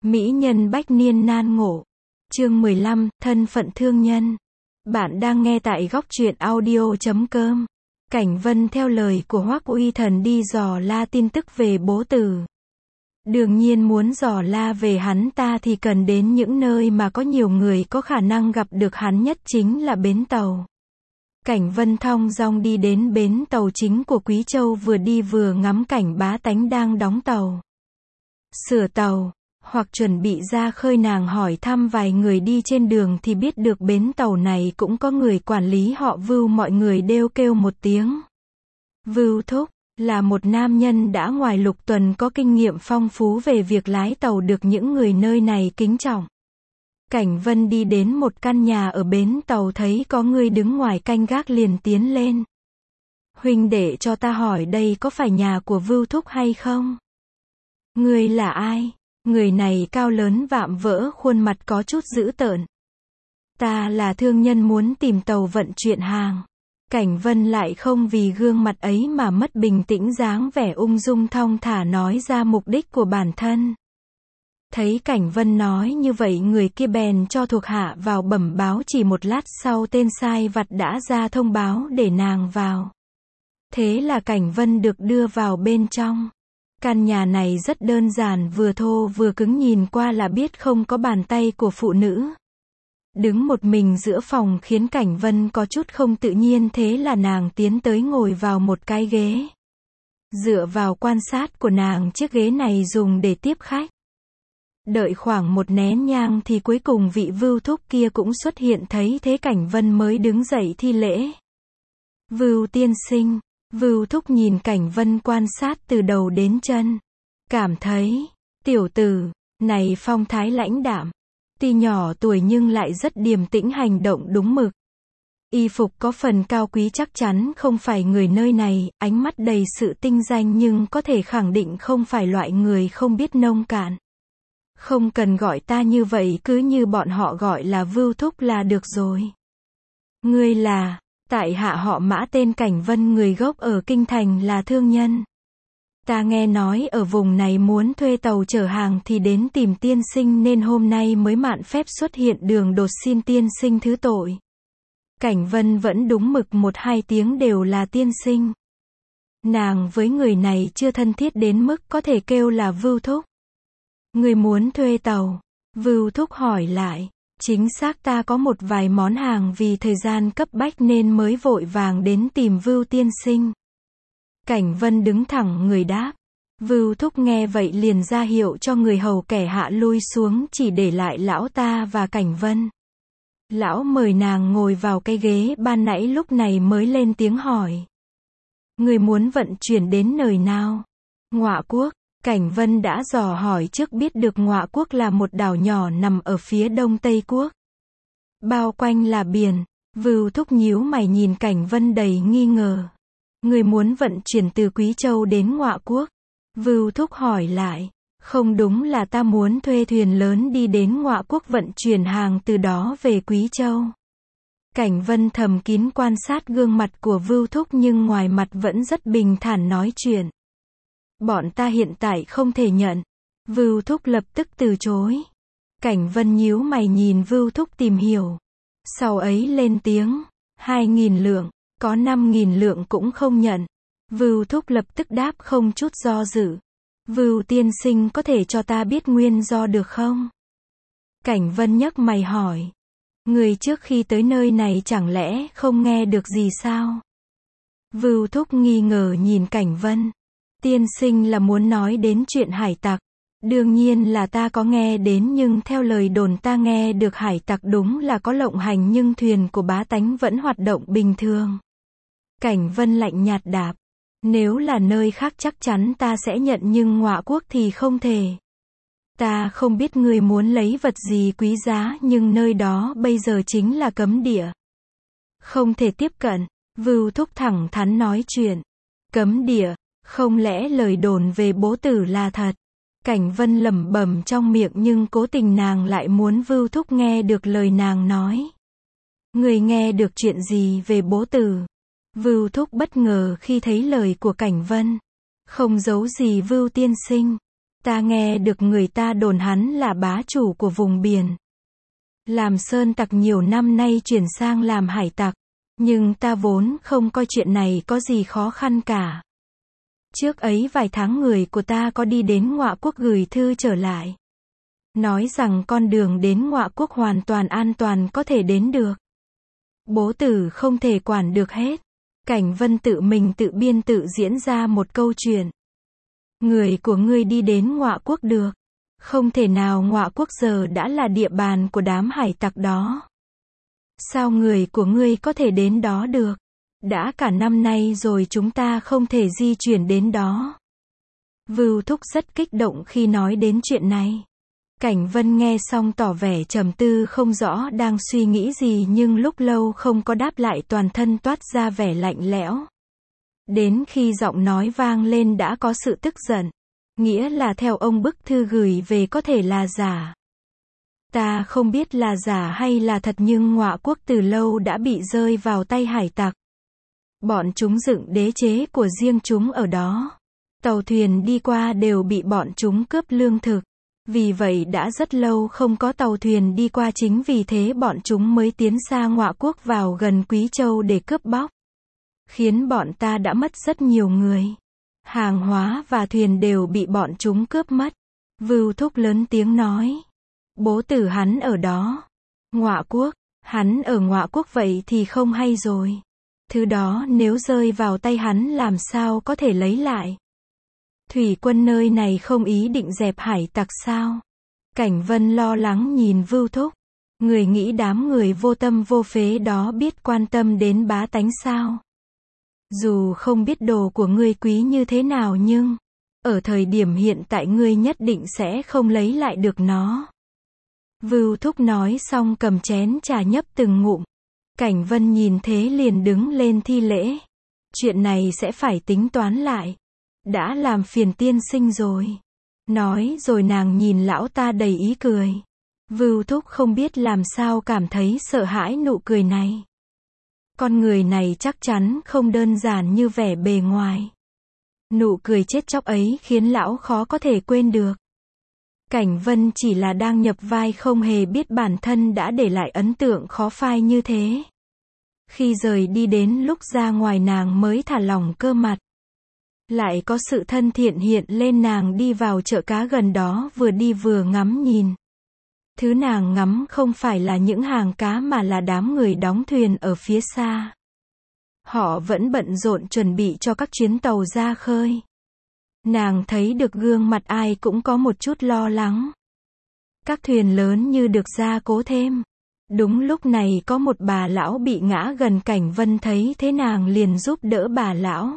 Mỹ nhân bách niên nan ngộ. Chương 15, thân phận thương nhân. Bạn đang nghe tại góc truyện audio.com. Cảnh Vân theo lời của Hoắc Uy Thần đi dò la tin tức về bố Tử. Đương nhiên muốn dò la về hắn ta thì cần đến những nơi mà có nhiều người có khả năng gặp được hắn nhất, chính là bến tàu. Cảnh Vân thong dong đi đến bến tàu chính của Quý Châu, vừa đi vừa ngắm cảnh bá tánh đang đóng tàu, sửa tàu, hoặc chuẩn bị ra khơi. Nàng hỏi thăm vài người đi trên đường thì biết được bến tàu này cũng có người quản lý họ Vưu. Mọi người đều kêu một tiếng Vưu thúc, là một nam nhân đã ngoài Lục Tuần có kinh nghiệm phong phú về việc lái tàu, được những người nơi này kính trọng. Cảnh Vân đi đến một căn nhà ở bến tàu, thấy có người đứng ngoài canh gác liền tiến lên. Huynh đệ, cho ta hỏi đây có phải nhà của Vưu thúc hay không? Người là ai? Người này cao lớn vạm vỡ, khuôn mặt có chút dữ tợn. Ta là thương nhân muốn tìm tàu vận chuyển hàng. Cảnh Vân lại không vì gương mặt ấy mà mất bình tĩnh, dáng vẻ ung dung thong thả nói ra mục đích của bản thân. Thấy Cảnh Vân nói như vậy, người kia bèn cho thuộc hạ vào bẩm báo. Chỉ một lát sau, tên sai vặt đã ra thông báo để nàng vào. Thế là Cảnh Vân được đưa vào bên trong. Căn nhà này rất đơn giản, vừa thô vừa cứng, nhìn qua là biết không có bàn tay của phụ nữ. Đứng một mình giữa phòng khiến Cảnh Vân có chút không tự nhiên, thế là nàng tiến tới ngồi vào một cái ghế. Dựa vào quan sát của nàng, chiếc ghế này dùng để tiếp khách. Đợi khoảng một nén nhang thì cuối cùng vị Vưu thúc kia cũng xuất hiện, thấy thế Cảnh Vân mới đứng dậy thi lễ. Vưu tiên sinh. Vưu thúc nhìn Cảnh Vân quan sát từ đầu đến chân. Cảm thấy, tiểu tử này phong thái lãnh đạm. Tuy nhỏ tuổi nhưng lại rất điềm tĩnh, hành động đúng mực. Y phục có phần cao quý, chắc chắn không phải người nơi này, ánh mắt đầy sự tinh danh nhưng có thể khẳng định không phải loại người không biết nông cạn. Không cần gọi ta như vậy, cứ như bọn họ gọi là Vưu thúc là được rồi. Ngươi là? Tại hạ họ Mã, tên Cảnh Vân, người gốc ở Kinh Thành, là thương nhân. Ta nghe nói ở vùng này muốn thuê tàu chở hàng thì đến tìm tiên sinh, nên hôm nay mới mạn phép xuất hiện đường đột, xin tiên sinh thứ tội. Cảnh Vân vẫn đúng mực, một hai tiếng đều là tiên sinh. Nàng với người này chưa thân thiết đến mức có thể kêu là Vưu thúc. Người muốn thuê tàu? Vưu thúc hỏi lại. Chính xác, ta có một vài món hàng, vì thời gian cấp bách nên mới vội vàng đến tìm Vưu tiên sinh. Cảnh Vân đứng thẳng người đáp. Vưu thúc nghe vậy liền ra hiệu cho người hầu kẻ hạ lui xuống, chỉ để lại lão ta và Cảnh Vân. Lão mời nàng ngồi vào cái ghế ban nãy, lúc này mới lên tiếng hỏi. Người muốn vận chuyển đến nơi nào? Ngọa Quốc. Cảnh Vân đã dò hỏi trước, biết được Ngọa Quốc là một đảo nhỏ nằm ở phía đông Tây Quốc. Bao quanh là biển. Vưu thúc nhíu mày nhìn Cảnh Vân đầy nghi ngờ. Người muốn vận chuyển từ Quý Châu đến Ngọa Quốc? Vưu thúc hỏi lại. Không, đúng là ta muốn thuê thuyền lớn đi đến Ngọa Quốc vận chuyển hàng từ đó về Quý Châu. Cảnh Vân thầm kín quan sát gương mặt của Vưu thúc nhưng ngoài mặt vẫn rất bình thản nói chuyện. Bọn ta hiện tại không thể nhận. Vưu thúc lập tức từ chối. Cảnh Vân nhíu mày nhìn Vưu thúc tìm hiểu. Sau ấy lên tiếng. 2.000 lượng, có 5.000 lượng cũng không nhận. Vưu thúc lập tức đáp không chút do dự. Vưu tiên sinh có thể cho ta biết nguyên do được không? Cảnh Vân nhấc mày hỏi. Người trước khi tới nơi này chẳng lẽ không nghe được gì sao? Vưu thúc nghi ngờ nhìn Cảnh Vân. Tiên sinh là muốn nói đến chuyện hải tặc? Đương nhiên là ta có nghe đến, nhưng theo lời đồn ta nghe được hải tặc đúng là có lộng hành, nhưng thuyền của bá tánh vẫn hoạt động bình thường. Cảnh Vân lạnh nhạt đáp. Nếu là nơi khác chắc chắn ta sẽ nhận, nhưng Ngọa Quốc thì không thể. Ta không biết người muốn lấy vật gì quý giá, nhưng nơi đó bây giờ chính là cấm địa. Không thể tiếp cận. Vưu thúc thẳng thắn nói chuyện. Cấm địa? Không lẽ lời đồn về bố Tử là thật? Cảnh Vân lẩm bẩm trong miệng, nhưng cố tình nàng lại muốn Vưu thúc nghe được lời nàng nói. Người nghe được chuyện gì về bố Tử? Vưu thúc bất ngờ khi thấy lời của Cảnh Vân. Không giấu gì Vưu tiên sinh. Ta nghe được người ta đồn hắn là bá chủ của vùng biển. Làm sơn tặc nhiều năm nay chuyển sang làm hải tặc. Nhưng ta vốn không coi chuyện này có gì khó khăn cả. Trước ấy vài tháng người của ta có đi đến Ngọa Quốc gửi thư trở lại. Nói rằng con đường đến Ngọa Quốc hoàn toàn an toàn có thể đến được. Bố tử không thể quản được hết. Cảnh Vân tự mình tự biên tự diễn ra một câu chuyện. Người của ngươi đi đến Ngọa Quốc được. Không thể nào, Ngọa Quốc giờ đã là địa bàn của đám hải tặc đó. Sao người của ngươi có thể đến đó được? Đã cả năm nay rồi chúng ta không thể di chuyển đến đó. Vưu Thúc rất kích động khi nói đến chuyện này. Cảnh Vân nghe xong tỏ vẻ trầm tư không rõ đang suy nghĩ gì, nhưng lúc lâu không có đáp lại, toàn thân toát ra vẻ lạnh lẽo. Đến khi giọng nói vang lên đã có sự tức giận. Nghĩa là theo ông bức thư gửi về có thể là giả. Ta không biết là giả hay là thật, nhưng Ngọa Quốc từ lâu đã bị rơi vào tay hải tặc. Bọn chúng dựng đế chế của riêng chúng ở đó. Tàu thuyền đi qua đều bị bọn chúng cướp lương thực. Vì vậy đã rất lâu không có tàu thuyền đi qua, chính vì thế bọn chúng mới tiến xa Ngọa Quốc vào gần Quý Châu để cướp bóc. Khiến bọn ta đã mất rất nhiều người. Hàng hóa và thuyền đều bị bọn chúng cướp mất. Vưu Thúc lớn tiếng nói. Bố tử hắn ở đó. Ngọa Quốc, hắn ở Ngọa Quốc vậy thì không hay rồi. Thứ đó nếu rơi vào tay hắn làm sao có thể lấy lại. Thủy quân nơi này không ý định dẹp hải tặc sao? Cảnh Vân lo lắng nhìn Vưu Thúc. Người nghĩ đám người vô tâm vô phế đó biết quan tâm đến bá tánh sao? Dù không biết đồ của ngươi quý như thế nào nhưng ở thời điểm hiện tại ngươi nhất định sẽ không lấy lại được nó. Vưu Thúc nói xong cầm chén trà nhấp từng ngụm. Cảnh Vân nhìn thế liền đứng lên thi lễ. Chuyện này sẽ phải tính toán lại. Đã làm phiền tiên sinh rồi. Nói rồi nàng nhìn lão ta đầy ý cười. Vưu Thúc không biết làm sao cảm thấy sợ hãi nụ cười này. Con người này chắc chắn không đơn giản như vẻ bề ngoài. Nụ cười chết chóc ấy khiến lão khó có thể quên được. Cảnh Vân chỉ là đang nhập vai, không hề biết bản thân đã để lại ấn tượng khó phai như thế. Khi rời đi đến lúc ra ngoài nàng mới thả lỏng cơ mặt. Lại có sự thân thiện hiện lên, nàng đi vào chợ cá gần đó vừa đi vừa ngắm nhìn. Thứ nàng ngắm không phải là những hàng cá mà là đám người đóng thuyền ở phía xa. Họ vẫn bận rộn chuẩn bị cho các chuyến tàu ra khơi. Nàng thấy được gương mặt ai cũng có một chút lo lắng. Các thuyền lớn như được gia cố thêm. Đúng lúc này có một bà lão bị ngã gần, Cảnh Vân thấy thế nàng liền giúp đỡ bà lão.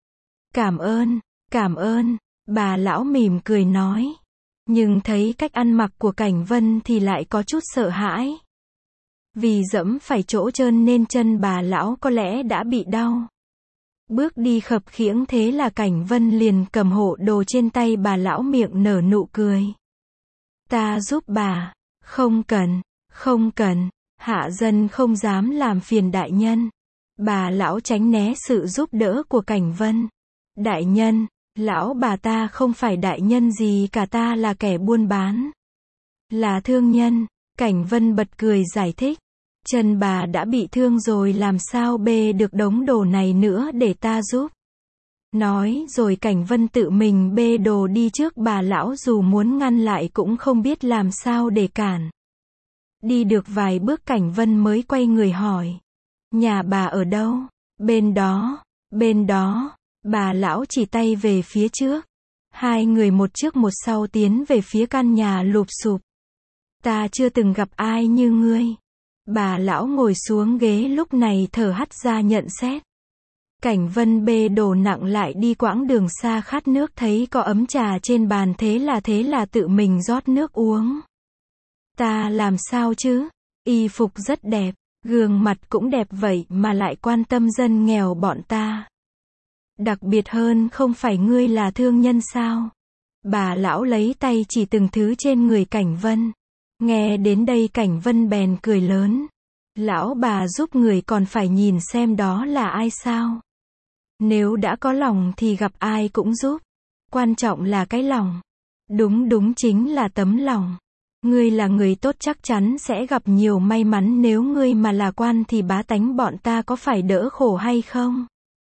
Cảm ơn, bà lão mỉm cười nói. Nhưng thấy cách ăn mặc của Cảnh Vân thì lại có chút sợ hãi. Vì dẫm phải chỗ trơn nên chân bà lão có lẽ đã bị đau. Bước đi khập khiễng, thế là Cảnh Vân liền cầm hộ đồ trên tay bà lão, miệng nở nụ cười. Ta giúp bà. Không cần, hạ dân không dám làm phiền đại nhân. Bà lão tránh né sự giúp đỡ của Cảnh Vân. Đại nhân, lão bà ta không phải đại nhân gì cả, ta là kẻ buôn bán. Là thương nhân. Cảnh Vân bật cười giải thích. Chân bà đã bị thương rồi, làm sao bê được đống đồ này nữa để ta giúp. Nói rồi Cảnh Vân tự mình bê đồ đi trước bà lão, dù muốn ngăn lại cũng không biết làm sao để cản. Đi được vài bước Cảnh Vân mới quay người hỏi. Nhà bà ở đâu? Bên đó. Bà lão chỉ tay về phía trước. Hai người một trước một sau tiến về phía căn nhà lụp xụp. Ta chưa từng gặp ai như ngươi. Bà lão ngồi xuống ghế lúc này thở hắt ra nhận xét. Cảnh Vân bê đồ nặng lại đi quãng đường xa, khát nước thấy có ấm trà trên bàn, thế là tự mình rót nước uống. Ta làm sao chứ? Y phục rất đẹp, gương mặt cũng đẹp vậy mà lại quan tâm dân nghèo bọn ta. Đặc biệt hơn, không phải ngươi là thương nhân sao? Bà lão lấy tay chỉ từng thứ trên người Cảnh Vân. Nghe đến đây Cảnh Vân bèn cười lớn. Lão bà giúp người còn phải nhìn xem đó là ai sao? Nếu đã có lòng thì gặp ai cũng giúp. Quan trọng là cái lòng. Đúng chính là tấm lòng. Ngươi là người tốt chắc chắn sẽ gặp nhiều may mắn, nếu ngươi mà là quan thì bá tánh bọn ta có phải đỡ khổ hay không?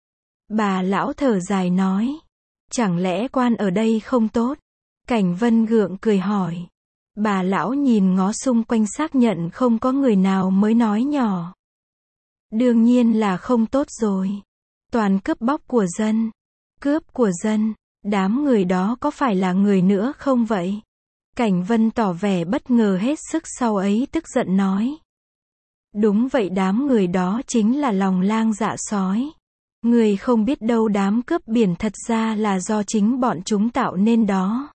Bà lão thở dài nói. Chẳng lẽ quan ở đây không tốt? Cảnh Vân gượng cười hỏi. Bà lão nhìn ngó xung quanh xác nhận không có người nào mới nói nhỏ. Đương nhiên là không tốt rồi. Toàn cướp bóc của dân. Cướp của dân. Đám người đó có phải là người nữa không vậy? Cảnh Vân tỏ vẻ bất ngờ hết sức, sau ấy tức giận nói. Đúng vậy, đám người đó chính là lòng lang dạ sói. Người không biết đâu, đám cướp biển thật ra là do chính bọn chúng tạo nên đó.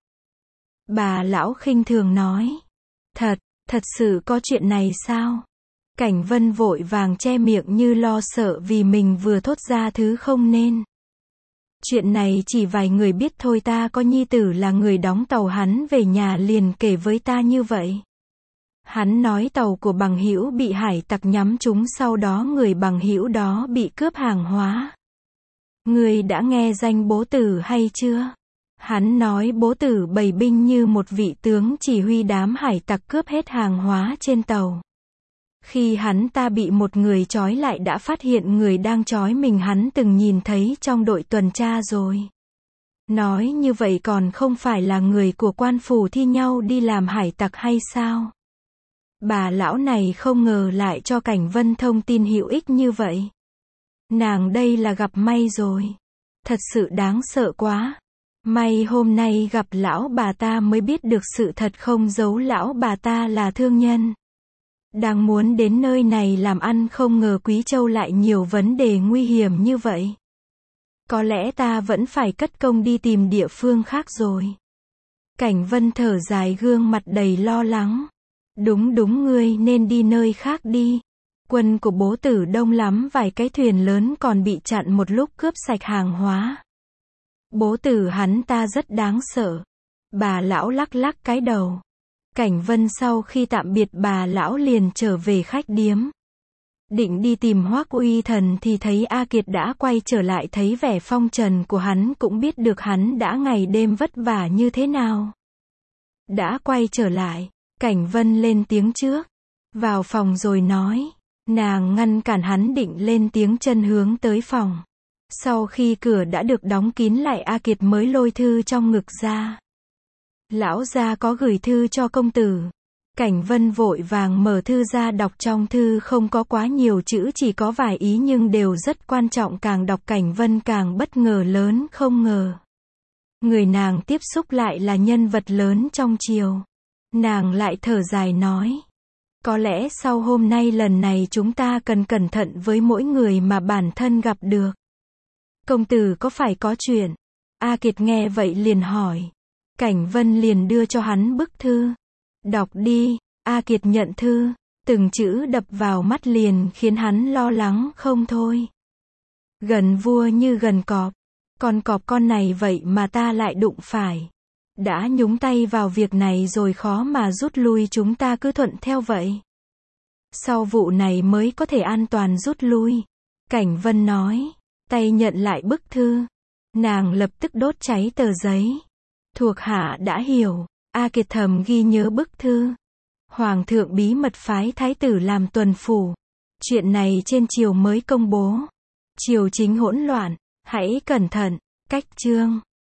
Bà lão khinh thường nói. Thật sự có chuyện này sao? Cảnh Vân vội vàng che miệng như lo sợ vì mình vừa thốt ra thứ không nên. Chuyện này chỉ vài người biết thôi, ta có nhi tử là người đóng tàu, hắn về nhà liền kể với ta như vậy. Hắn nói tàu của bằng hữu bị hải tặc nhắm trúng, sau đó người bằng hữu đó bị cướp hàng hóa. Người đã nghe danh bố tử hay chưa? Hắn nói bố tử bày binh như một vị tướng chỉ huy đám hải tặc cướp hết hàng hóa trên tàu. Khi hắn ta bị một người trói lại đã phát hiện người đang trói mình hắn từng nhìn thấy trong đội tuần tra rồi. Nói như vậy còn không phải là người của quan phủ thi nhau đi làm hải tặc hay sao? Bà lão này không ngờ lại cho Cảnh Vân thông tin hữu ích như vậy. Nàng đây là gặp may rồi. Thật sự đáng sợ quá. May hôm nay gặp lão bà ta mới biết được sự thật, không giấu lão bà ta là thương nhân. Đang muốn đến nơi này làm ăn, không ngờ Quý Châu lại nhiều vấn đề nguy hiểm như vậy. Có lẽ ta vẫn phải cất công đi tìm địa phương khác rồi. Cảnh Vân thở dài, gương mặt đầy lo lắng. Đúng ngươi nên đi nơi khác đi. Quân của bố tử đông lắm, vài cái thuyền lớn còn bị chặn một lúc cướp sạch hàng hóa. Bố tử hắn ta rất đáng sợ. Bà lão lắc lắc cái đầu. Cảnh Vân sau khi tạm biệt bà lão liền trở về khách điếm. Định đi tìm Hoắc Uy Thần thì thấy A Kiệt đã quay trở lại, thấy vẻ phong trần của hắn cũng biết được hắn đã ngày đêm vất vả như thế nào. Đã quay trở lại, Cảnh Vân lên tiếng trước. Vào phòng rồi nói. Nàng ngăn cản hắn định lên tiếng chân hướng tới phòng. Sau khi cửa đã được đóng kín lại, A Kiệt mới lôi thư trong ngực ra. Lão gia có gửi thư cho công tử. Cảnh Vân vội vàng mở thư ra đọc, trong thư không có quá nhiều chữ, chỉ có vài ý nhưng đều rất quan trọng. Càng đọc Cảnh Vân càng bất ngờ, lớn không ngờ. Người nàng tiếp xúc lại là nhân vật lớn trong triều. Nàng lại thở dài nói. Có lẽ sau hôm nay lần này chúng ta cần cẩn thận với mỗi người mà bản thân gặp được. Công tử có phải có chuyện? A Kiệt nghe vậy liền hỏi. Cảnh Vân liền đưa cho hắn bức thư. Đọc đi. A Kiệt nhận thư. Từng chữ đập vào mắt liền khiến hắn lo lắng không thôi. Gần vua như gần cọp. Con cọp con này vậy mà ta lại đụng phải. Đã nhúng tay vào việc này rồi khó mà rút lui, chúng ta cứ thuận theo vậy. Sau vụ này mới có thể an toàn rút lui. Cảnh Vân nói. Tay nhận lại bức thư. Nàng lập tức đốt cháy tờ giấy. Thuộc hạ đã hiểu. A Kiệt thầm ghi nhớ bức thư. Hoàng thượng bí mật phái thái tử làm tuần phủ. Chuyện này trên triều mới công bố. Triều chính hỗn loạn. Hãy cẩn thận. Cách chương.